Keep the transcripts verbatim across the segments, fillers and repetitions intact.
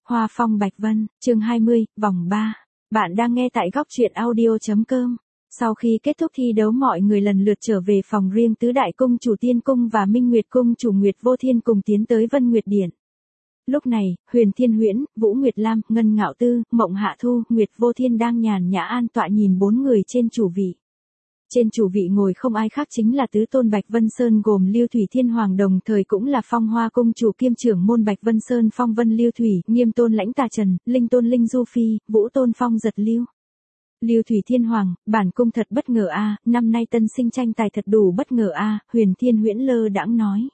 Hoa phong bạch vân, chương hai mươi, vòng ba. Bạn đang nghe tại góc truyện audio.com. Sau khi kết thúc thi đấu mọi người lần lượt trở về phòng riêng, tứ đại cung chủ Tiên Cung và Minh Nguyệt Cung chủ Nguyệt Vô Thiên cùng tiến tới Vân Nguyệt Điện. Lúc này, Huyền Thiên Huyễn, Vũ Nguyệt Lam, Ngân Ngạo Tư, Mộng Hạ Thu, Nguyệt Vô Thiên đang nhàn nhã an tọa nhìn bốn người trên chủ vị. Trên chủ vị ngồi không ai khác chính là tứ tôn Bạch Vân Sơn gồm Lưu Thủy Thiên Hoàng, đồng thời cũng là Phong Hoa cung chủ kiêm trưởng môn Bạch Vân Sơn Phong Vân Lưu Thủy, Nghiêm tôn Lãnh Tà Trần, Linh tôn Linh Du Phi, Vũ tôn Phong Giật Lưu. Lưu Thủy Thiên Hoàng, bản cung thật bất ngờ a, năm nay tân sinh tranh tài thật đủ bất ngờ a, Huyền Thiên Huyễn lơ đãng nói.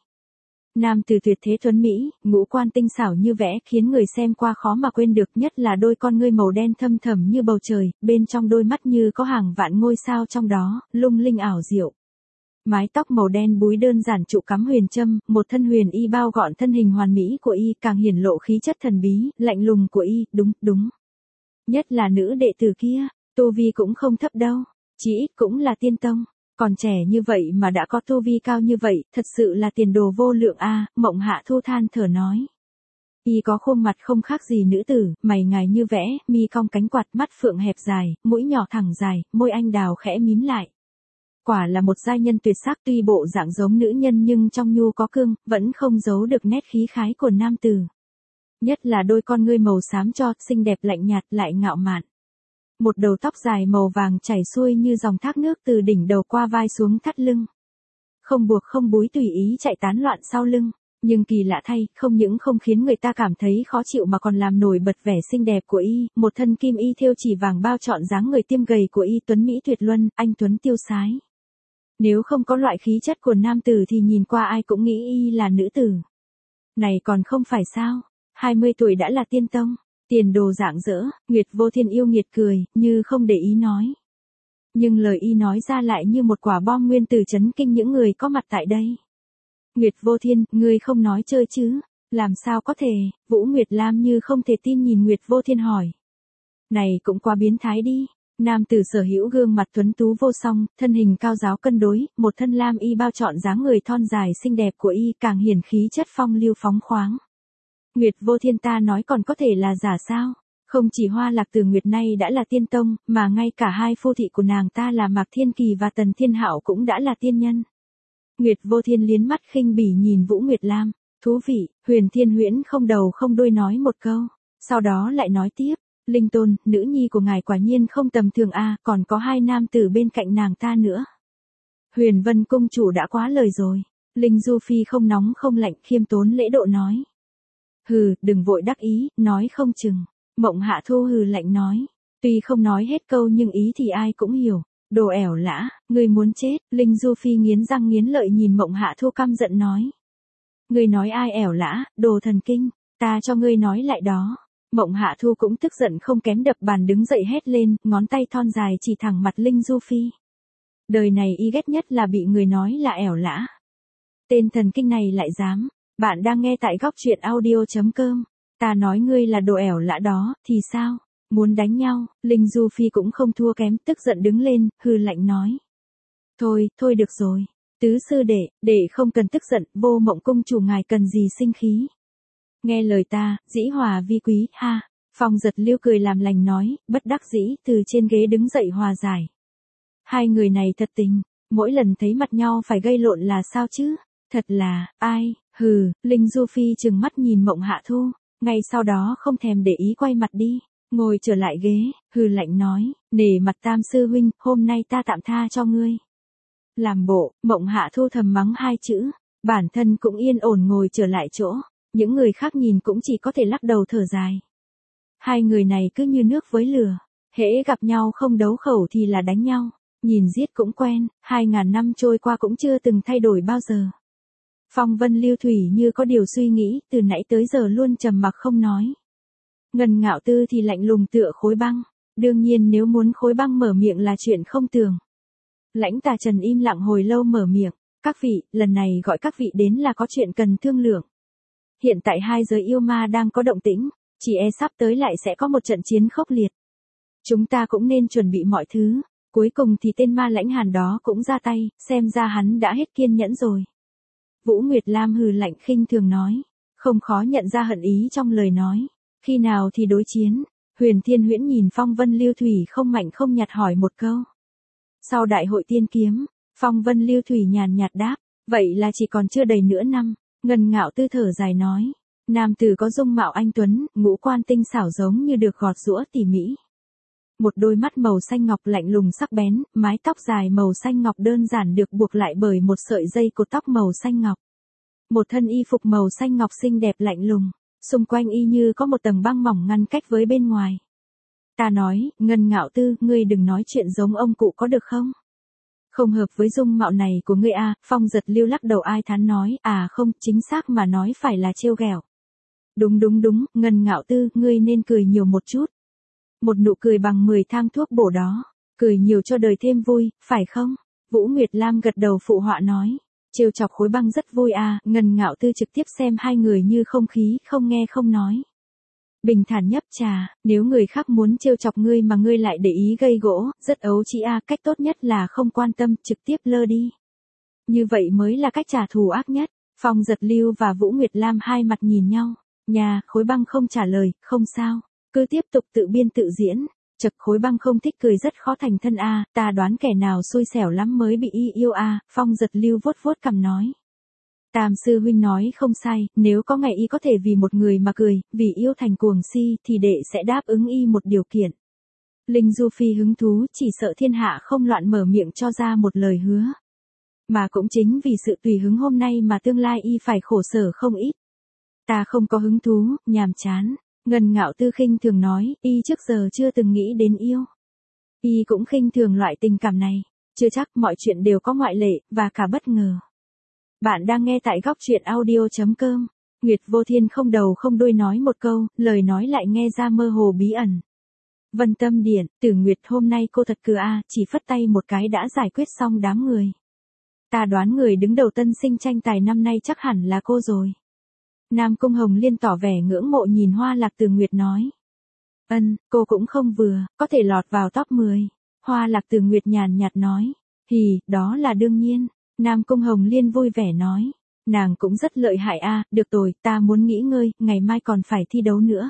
Nam tử tuyệt thế tuấn mỹ, ngũ quan tinh xảo như vẽ, khiến người xem qua khó mà quên được, nhất là đôi con ngươi màu đen thâm thẳm như bầu trời, bên trong đôi mắt như có hàng vạn ngôi sao trong đó, lung linh ảo diệu. Mái tóc màu đen búi đơn giản trụ cắm huyền châm, một thân huyền y bao gọn thân hình hoàn mỹ của y, càng hiển lộ khí chất thần bí, lạnh lùng của y, đúng, đúng. Nhất là nữ đệ tử kia, tu vi cũng không thấp đâu, chí ít cũng là tiên tông. Còn trẻ như vậy mà đã có tu vi cao như vậy, thật sự là tiền đồ vô lượng a, à, Mộng Hạ Thu than thở nói. Y có khuôn mặt không khác gì nữ tử, mày ngài như vẽ, mi cong cánh quạt, mắt phượng hẹp dài, mũi nhỏ thẳng dài, môi anh đào khẽ mím lại. Quả là một giai nhân tuyệt sắc, tuy bộ dạng giống nữ nhân nhưng trong nhu có cương, vẫn không giấu được nét khí khái của nam tử. Nhất là đôi con ngươi màu xám cho, xinh đẹp lạnh nhạt lại ngạo mạn. Một đầu tóc dài màu vàng chảy xuôi như dòng thác nước từ đỉnh đầu qua vai xuống thắt lưng. Không buộc không búi tùy ý chạy tán loạn sau lưng, nhưng kỳ lạ thay, không những không khiến người ta cảm thấy khó chịu mà còn làm nổi bật vẻ xinh đẹp của y, một thân kim y thêu chỉ vàng bao trọn dáng người tiêm gầy của y tuấn mỹ tuyệt luân, anh tuấn tiêu sái. Nếu không có loại khí chất của nam tử thì nhìn qua ai cũng nghĩ y là nữ tử. Này còn không phải sao, hai mươi tuổi đã là tiên tông. Tiền đồ rạng rỡ, Nguyệt Vô Thiên yêu nghiệt cười, như không để ý nói. Nhưng lời y nói ra lại như một quả bom nguyên tử chấn kinh những người có mặt tại đây. Nguyệt Vô Thiên, ngươi không nói chơi chứ, làm sao có thể, Vũ Nguyệt Lam như không thể tin nhìn Nguyệt Vô Thiên hỏi. Này cũng quá biến thái đi, nam tử sở hữu gương mặt tuấn tú vô song, thân hình cao giáo cân đối, một thân lam y bao trọn dáng người thon dài xinh đẹp của y càng hiển khí chất phong lưu phóng khoáng. Nguyệt Vô Thiên ta nói còn có thể là giả sao? Không chỉ Hoa Lạc Từ Nguyệt nay đã là tiên tông, mà ngay cả hai phu thị của nàng ta là Mạc Thiên Kỳ và Tần Thiên Hạo cũng đã là tiên nhân. Nguyệt Vô Thiên liến mắt khinh bỉ nhìn Vũ Nguyệt Lam, thú vị, Huyền Thiên Huyễn không đầu không đuôi nói một câu, sau đó lại nói tiếp, Linh Tôn, nữ nhi của ngài quả nhiên không tầm thường a, à, còn có hai nam tử bên cạnh nàng ta nữa. Huyền Vân cung chủ đã quá lời rồi, Linh Du Phi không nóng không lạnh khiêm tốn lễ độ nói. Hừ, đừng vội đắc ý, nói không chừng. Mộng Hạ Thu hừ lạnh nói. Tuy không nói hết câu nhưng ý thì ai cũng hiểu. Đồ ẻo lã, ngươi muốn chết. Linh Du Phi nghiến răng nghiến lợi nhìn Mộng Hạ Thu căm giận nói. Ngươi nói ai ẻo lã, đồ thần kinh, ta cho ngươi nói lại đó. Mộng Hạ Thu cũng tức giận không kém đập bàn đứng dậy hét lên, ngón tay thon dài chỉ thẳng mặt Linh Du Phi. Đời này y ghét nhất là bị người nói là ẻo lã. Tên thần kinh này lại dám. Bạn đang nghe tại góc truyện audio.com. Ta nói ngươi là đồ ẻo lã đó, thì sao? Muốn đánh nhau, Linh Du Phi cũng không thua kém, tức giận đứng lên, hừ lạnh nói. Thôi, thôi được rồi. Tứ sư đệ, đệ không cần tức giận, Vô Mộng cung chủ ngài cần gì sinh khí. Nghe lời ta, dĩ hòa vi quý, ha. Phong Giật Lưu cười làm lành nói, bất đắc dĩ, từ trên ghế đứng dậy hòa giải. Hai người này thật tình, mỗi lần thấy mặt nhau phải gây lộn là sao chứ? Thật là, ai, hừ, Linh Du Phi trừng mắt nhìn Mộng Hạ Thu, ngay sau đó không thèm để ý quay mặt đi, ngồi trở lại ghế, hừ lạnh nói, nể mặt Tam sư huynh, hôm nay ta tạm tha cho ngươi. Làm bộ, Mộng Hạ Thu thầm mắng hai chữ, bản thân cũng yên ổn ngồi trở lại chỗ, những người khác nhìn cũng chỉ có thể lắc đầu thở dài. Hai người này cứ như nước với lửa, hễ gặp nhau không đấu khẩu thì là đánh nhau, nhìn giết cũng quen, hai ngàn năm trôi qua cũng chưa từng thay đổi bao giờ. Phong Vân Lưu Thủy như có điều suy nghĩ, từ nãy tới giờ luôn trầm mặc không nói. Ngân Ngạo Tư thì lạnh lùng tựa khối băng, đương nhiên nếu muốn khối băng mở miệng là chuyện không tưởng. Lãnh Tà Trần im lặng hồi lâu mở miệng, các vị, lần này gọi các vị đến là có chuyện cần thương lượng. Hiện tại hai giới yêu ma đang có động tĩnh, chỉ e sắp tới lại sẽ có một trận chiến khốc liệt. Chúng ta cũng nên chuẩn bị mọi thứ, cuối cùng thì tên ma lãnh hàn đó cũng ra tay, xem ra hắn đã hết kiên nhẫn rồi. Vũ Nguyệt Lam hừ lạnh khinh thường nói, không khó nhận ra hận ý trong lời nói. Khi nào thì đối chiến? Huyền Thiên Huyễn nhìn Phong Vân Lưu Thủy không mạnh không nhạt hỏi một câu. Sau đại hội tiên kiếm, Phong Vân Lưu Thủy nhàn nhạt đáp, vậy là chỉ còn chưa đầy nửa năm. Ngân Ngạo Tư thở dài nói, nam tử có dung mạo anh tuấn, ngũ quan tinh xảo giống như được gọt giũa tỉ mỉ. Một đôi mắt màu xanh ngọc lạnh lùng sắc bén, mái tóc dài màu xanh ngọc đơn giản được buộc lại bởi một sợi dây cột tóc màu xanh ngọc. Một thân y phục màu xanh ngọc xinh đẹp lạnh lùng, xung quanh y như có một tầng băng mỏng ngăn cách với bên ngoài. Ta nói, Ngân Ngạo Tư, ngươi đừng nói chuyện giống ông cụ có được không? Không hợp với dung mạo này của ngươi a. Phong Giật Lưu lắc đầu ai thán nói, à không, chính xác mà nói phải là trêu ghẹo. Đúng đúng đúng, Ngân Ngạo Tư, ngươi nên cười nhiều một chút. Một nụ cười bằng mười thang thuốc bổ đó, cười nhiều cho đời thêm vui, phải không? Vũ Nguyệt Lam gật đầu phụ họa nói, trêu chọc Khối Băng rất vui à. Ngân Ngạo Tư trực tiếp xem hai người như không khí, không nghe không nói. Bình thản nhấp trà, nếu người khác muốn trêu chọc ngươi mà ngươi lại để ý gây gỗ, rất ấu trĩ a. Cách tốt nhất là không quan tâm, trực tiếp lơ đi. Như vậy mới là cách trả thù ác nhất. Phong Giật Lưu và Vũ Nguyệt Lam hai mặt nhìn nhau. Nhà, Khối Băng không trả lời, không sao, cứ tiếp tục tự biên tự diễn. Chật, Khối Băng không thích cười rất khó thành thân a. Ta đoán kẻ nào xui xẻo lắm mới bị y yêu a. Phong Giật Lưu vuốt vuốt cằm nói. Tam sư huynh nói không sai, nếu có ngày y có thể vì một người mà cười, vì yêu thành cuồng si, thì đệ sẽ đáp ứng y một điều kiện. Linh Du Phi hứng thú, chỉ sợ thiên hạ không loạn mở miệng cho ra một lời hứa. Mà cũng chính vì sự tùy hứng hôm nay mà tương lai y phải khổ sở không ít. Ta không có hứng thú, nhàm chán. Ngân Ngạo Tư khinh thường nói, y trước giờ chưa từng nghĩ đến yêu. Y cũng khinh thường loại tình cảm này. Chưa chắc, mọi chuyện đều có ngoại lệ, và cả bất ngờ. Bạn đang nghe tại góc truyện audio chấm com. Nguyệt Vô Thiên không đầu không đuôi nói một câu, lời nói lại nghe ra mơ hồ bí ẩn. Vân Tâm Điện, Tử Nguyệt hôm nay cô thật cừ a, chỉ phất tay một cái đã giải quyết xong đám người. Ta đoán người đứng đầu tân sinh tranh tài năm nay chắc hẳn là cô rồi. Nam Cung Hồng Liên tỏ vẻ ngưỡng mộ nhìn Hoa Lạc Tử Nguyệt nói. Ân, cô cũng không vừa, có thể lọt vào top mười. Hoa Lạc Tử Nguyệt nhàn nhạt nói. Hì, đó là đương nhiên. Nam Cung Hồng Liên vui vẻ nói, nàng cũng rất lợi hại a. Được rồi, ta muốn nghỉ ngơi, ngày mai còn phải thi đấu nữa.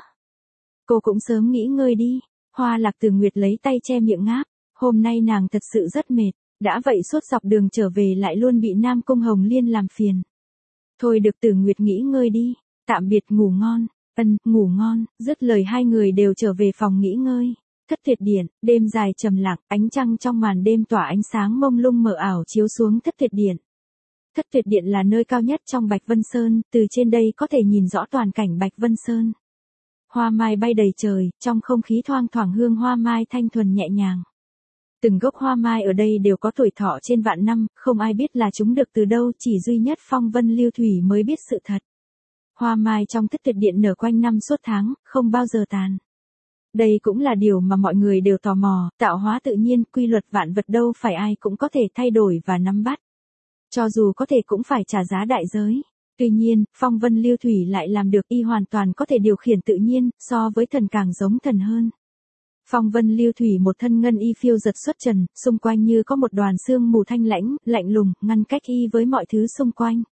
Cô cũng sớm nghỉ ngơi đi. Hoa Lạc Tử Nguyệt lấy tay che miệng ngáp, hôm nay nàng thật sự rất mệt, đã vậy suốt dọc đường trở về lại luôn bị Nam Cung Hồng Liên làm phiền. Thôi được Tử Nguyệt nghỉ ngơi đi, tạm biệt ngủ ngon. Ân, ngủ ngon. Dứt lời hai người đều trở về phòng nghỉ ngơi. Thất Tuyệt Điện, đêm dài trầm lặng, ánh trăng trong màn đêm tỏa ánh sáng mông lung mờ ảo chiếu xuống Thất Tuyệt Điện. Thất Tuyệt Điện là nơi cao nhất trong Bạch Vân Sơn, từ trên đây có thể nhìn rõ toàn cảnh Bạch Vân Sơn. Hoa mai bay đầy trời, trong không khí thoang thoảng hương hoa mai thanh thuần nhẹ nhàng. Từng gốc hoa mai ở đây đều có tuổi thọ trên vạn năm, không ai biết là chúng được từ đâu, chỉ duy nhất Phong Vân Lưu Thủy mới biết sự thật. Hoa mai trong Thất Tuyệt Điện nở quanh năm suốt tháng, không bao giờ tàn. Đây cũng là điều mà mọi người đều tò mò, tạo hóa tự nhiên, quy luật vạn vật đâu phải ai cũng có thể thay đổi và nắm bắt. Cho dù có thể cũng phải trả giá đại giới. Tuy nhiên, Phong Vân Lưu Thủy lại làm được, y hoàn toàn có thể điều khiển tự nhiên, so với thần càng giống thần hơn. Phong Vân Lưu Thủy một thân ngân y phiêu giật xuất trần, xung quanh như có một đoàn sương mù thanh lãnh, lạnh lùng, ngăn cách y với mọi thứ xung quanh.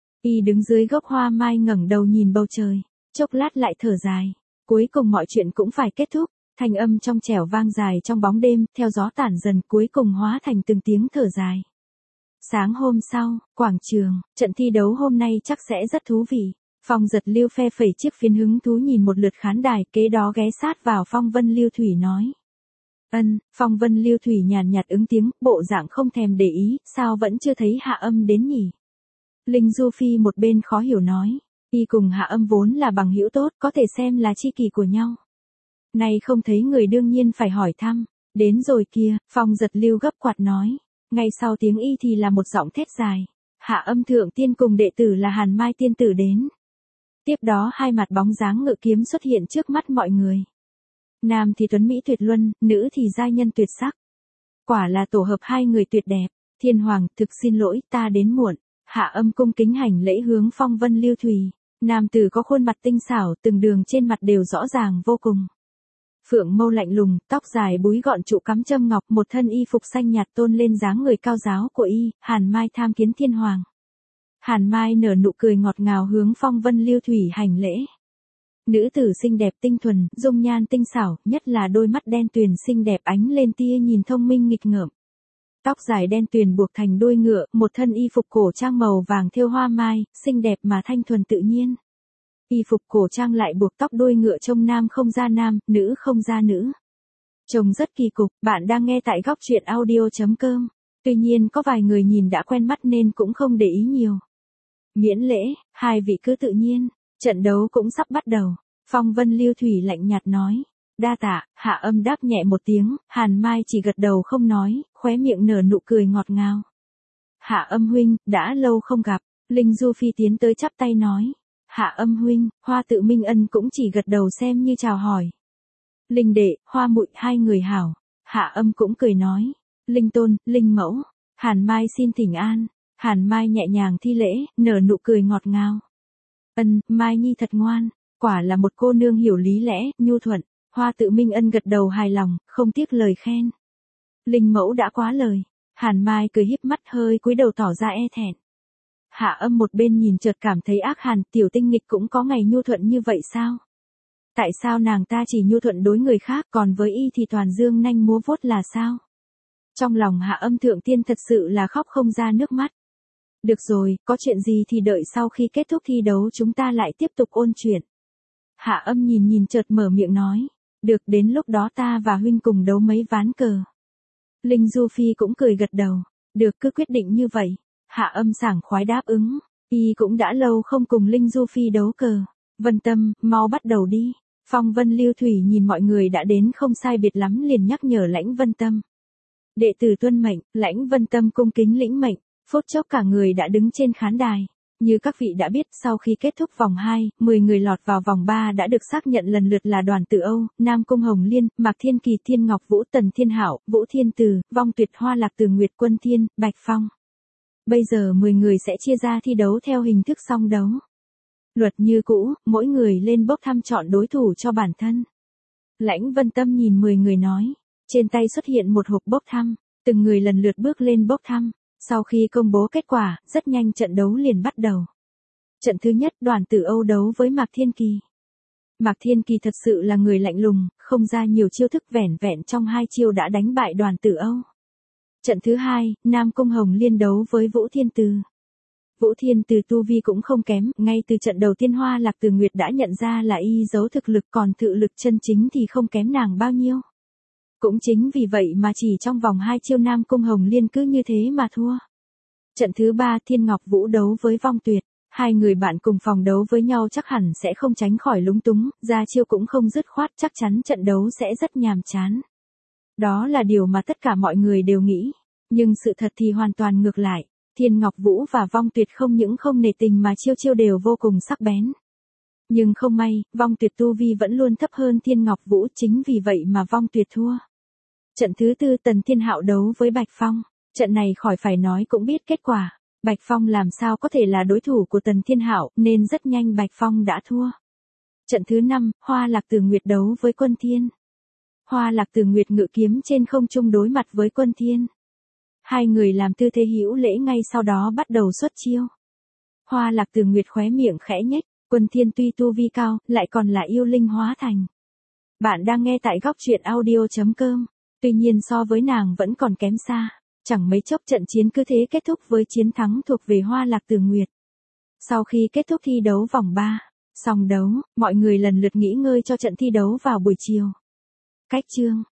Y đứng dưới gốc hoa mai ngẩng đầu nhìn bầu trời, chốc lát lại thở dài. Cuối cùng mọi chuyện cũng phải kết thúc, thanh âm trong trẻo vang dài trong bóng đêm, theo gió tản dần cuối cùng hóa thành từng tiếng thở dài. Sáng hôm sau, quảng trường, trận thi đấu hôm nay chắc sẽ rất thú vị. Phong Giật Lưu phe phẩy chiếc phiến hứng thú nhìn một lượt khán đài, kế đó ghé sát vào Phong Vân Lưu Thủy nói. Ân, Phong Vân Lưu Thủy nhàn nhạt ứng tiếng, bộ dạng không thèm để ý, sao vẫn chưa thấy Hạ Âm đến nhỉ? Linh Du Phi một bên khó hiểu nói. Y cùng Hạ Âm vốn là bằng hữu tốt, có thể xem là tri kỷ của nhau. Nay không thấy người đương nhiên phải hỏi thăm. Đến rồi kia, Phong Giật Lưu gấp quạt nói. Ngay sau tiếng y thì là một giọng thét dài. Hạ Âm thượng tiên cùng đệ tử là Hàn Mai tiên tử đến. Tiếp đó hai mặt bóng dáng ngự kiếm xuất hiện trước mắt mọi người. Nam thì tuấn mỹ tuyệt luân, nữ thì giai nhân tuyệt sắc. Quả là tổ hợp hai người tuyệt đẹp. Thiên Hoàng, thực xin lỗi, ta đến muộn. Hạ Âm cung kính hành lễ hướng Phong Vân Lưu Thủy. Nam tử có khuôn mặt tinh xảo, từng đường trên mặt đều rõ ràng vô cùng. Phượng mâu lạnh lùng, tóc dài búi gọn trụ cắm châm ngọc, một thân y phục xanh nhạt tôn lên dáng người cao giáo của y, Hàn Mai tham kiến Thiên Hoàng. Hàn Mai nở nụ cười ngọt ngào hướng Phong Vân Lưu Thủy hành lễ. Nữ tử xinh đẹp tinh thuần, dung nhan tinh xảo, nhất là đôi mắt đen tuyền xinh đẹp ánh lên tia nhìn thông minh nghịch ngợm. Tóc dài đen tuyền buộc thành đuôi ngựa, một thân y phục cổ trang màu vàng thêu hoa mai, xinh đẹp mà thanh thuần tự nhiên. Y phục cổ trang lại buộc tóc đuôi ngựa trông nam không ra nam, nữ không ra nữ. Trông rất kỳ cục, bạn đang nghe tại góc truyện audio.com. Tuy nhiên có vài người nhìn đã quen mắt nên cũng không để ý nhiều. Miễn lễ, hai vị cứ tự nhiên, trận đấu cũng sắp bắt đầu. Phong Vân Lưu Thủy lạnh nhạt nói. Đa tạ, Hạ Âm đáp nhẹ một tiếng, Hàn Mai chỉ gật đầu không nói, khóe miệng nở nụ cười ngọt ngào. Hạ Âm huynh, đã lâu không gặp, Linh Du Phi tiến tới chắp tay nói. Hạ Âm huynh, Hoa Tự Minh Ân cũng chỉ gật đầu xem như chào hỏi. Linh đệ, Hoa muội hai người hảo. Hạ Âm cũng cười nói. Linh tôn, Linh mẫu, Hàn Mai xin thỉnh an. Hàn Mai nhẹ nhàng thi lễ, nở nụ cười ngọt ngào. Ân, Mai Nhi thật ngoan, quả là một cô nương hiểu lý lẽ, nhu thuận. Hoa Tự Minh Ân gật đầu hài lòng, không tiếc lời khen. Linh mẫu đã quá lời. Hàn Mai cười híp mắt hơi cúi đầu tỏ ra e thẹn. Hạ Âm một bên nhìn chợt cảm thấy ác hàn, tiểu tinh nghịch cũng có ngày nhu thuận như vậy sao? Tại sao nàng ta chỉ nhu thuận đối người khác, còn với y thì toàn dương nanh múa vuốt là sao? Trong lòng Hạ Âm thượng tiên thật sự là khóc không ra nước mắt. Được rồi, có chuyện gì thì đợi sau khi kết thúc thi đấu chúng ta lại tiếp tục ôn chuyện. Hạ Âm nhìn nhìn chợt mở miệng nói. Được, đến lúc đó ta và huynh cùng đấu mấy ván cờ. Linh Du Phi cũng cười gật đầu. Được, cứ quyết định như vậy. Hạ Âm sảng khoái đáp ứng. Y cũng đã lâu không cùng Linh Du Phi đấu cờ. Vân Tâm, mau bắt đầu đi. Phong Vân Lưu Thủy nhìn mọi người đã đến không sai biệt lắm liền nhắc nhở Lãnh Vân Tâm. Đệ tử tuân mệnh, Lãnh Vân Tâm cung kính lĩnh mệnh. Phút chốc cả người đã đứng trên khán đài. Như các vị đã biết, sau khi kết thúc vòng hai, mười người lọt vào vòng ba đã được xác nhận lần lượt là Đoàn Tử Âu, Nam Cung Hồng Liên, Mạc Thiên Kỳ, Thiên Ngọc Vũ, Tần Thiên Hạo, Vũ Thiên Từ, Vong Tuyệt, Hoa Lạc Từ Nguyệt, Quân Thiên, Bạch Phong. Bây giờ mười người sẽ chia ra thi đấu theo hình thức song đấu. Luật như cũ, mỗi người lên bốc thăm chọn đối thủ cho bản thân. Lãnh Vân Tâm nhìn mười người nói. Trên tay xuất hiện một hộp bốc thăm, từng người lần lượt bước lên bốc thăm. Sau khi công bố kết quả, rất nhanh trận đấu liền bắt đầu. Trận thứ nhất, Đoàn Tử Âu đấu với Mạc Thiên Kỳ. Mạc Thiên Kỳ thật sự là người lạnh lùng, không ra nhiều chiêu thức, vẻn vẹn trong hai chiêu đã đánh bại Đoàn Tử Âu. Trận thứ hai, Nam Cung Hồng Liên đấu với Vũ Thiên Từ. Vũ Thiên Từ tu vi cũng không kém, ngay từ trận đầu tiên Hoa Lạc Từ Nguyệt đã nhận ra là y giấu thực lực, còn thực lực chân chính thì không kém nàng bao nhiêu. Cũng chính vì vậy mà chỉ trong vòng hai chiêu Nam Cung Hồng Liên cứ như thế mà thua. Trận thứ ba, Thiên Ngọc Vũ đấu với Vong Tuyệt. Hai người bạn cùng phòng đấu với nhau chắc hẳn sẽ không tránh khỏi lúng túng, ra chiêu cũng không dứt khoát, chắc chắn trận đấu sẽ rất nhàm chán. Đó là điều mà tất cả mọi người đều nghĩ. Nhưng sự thật thì hoàn toàn ngược lại. Thiên Ngọc Vũ và Vong Tuyệt không những không nể tình mà chiêu chiêu đều vô cùng sắc bén. Nhưng không may, Vong Tuyệt tu vi vẫn luôn thấp hơn Thiên Ngọc Vũ, chính vì vậy mà Vong Tuyệt thua. Trận thứ tư, Tần Thiên Hạo đấu với Bạch Phong. Trận này khỏi phải nói cũng biết kết quả. Bạch Phong làm sao có thể là đối thủ của Tần Thiên Hạo, nên rất nhanh Bạch Phong đã thua. Trận thứ năm, Hoa Lạc Từ Nguyệt đấu với Quân Thiên. Hoa Lạc Từ Nguyệt ngự kiếm trên không trung đối mặt với Quân Thiên. Hai người làm tư thế hữu lễ, ngay sau đó bắt đầu xuất chiêu. Hoa Lạc Từ Nguyệt khóe miệng khẽ nhếch, Quân Thiên tuy tu vi cao, lại còn là yêu linh hóa thành. Bạn đang nghe tại góc truyện audio.com. Tuy nhiên so với nàng vẫn còn kém xa. Chẳng mấy chốc trận chiến cứ thế kết thúc với chiến thắng thuộc về Hoa Lạc Từ Nguyệt. Sau khi kết thúc thi đấu vòng ba, xong đấu, mọi người lần lượt nghỉ ngơi cho trận thi đấu vào buổi chiều. Cách chương